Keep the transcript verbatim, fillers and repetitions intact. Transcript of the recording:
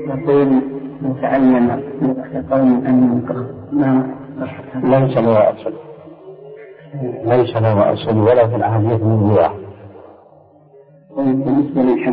يقول متعلم يقول أن ما ليس له أصل ليس له أصل ولا في العهدية من الله. بالنسبة